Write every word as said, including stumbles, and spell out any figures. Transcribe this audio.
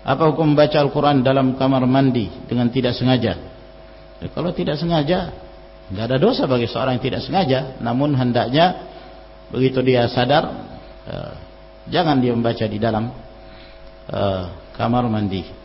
Apa hukum membaca Al-Quran dalam kamar mandi dengan tidak sengaja? Ya, kalau tidak sengaja, tidak ada dosa bagi seorang yang tidak sengaja. Namun hendaknya begitu dia sadar, eh, jangan dia membaca di dalam eh, kamar mandi.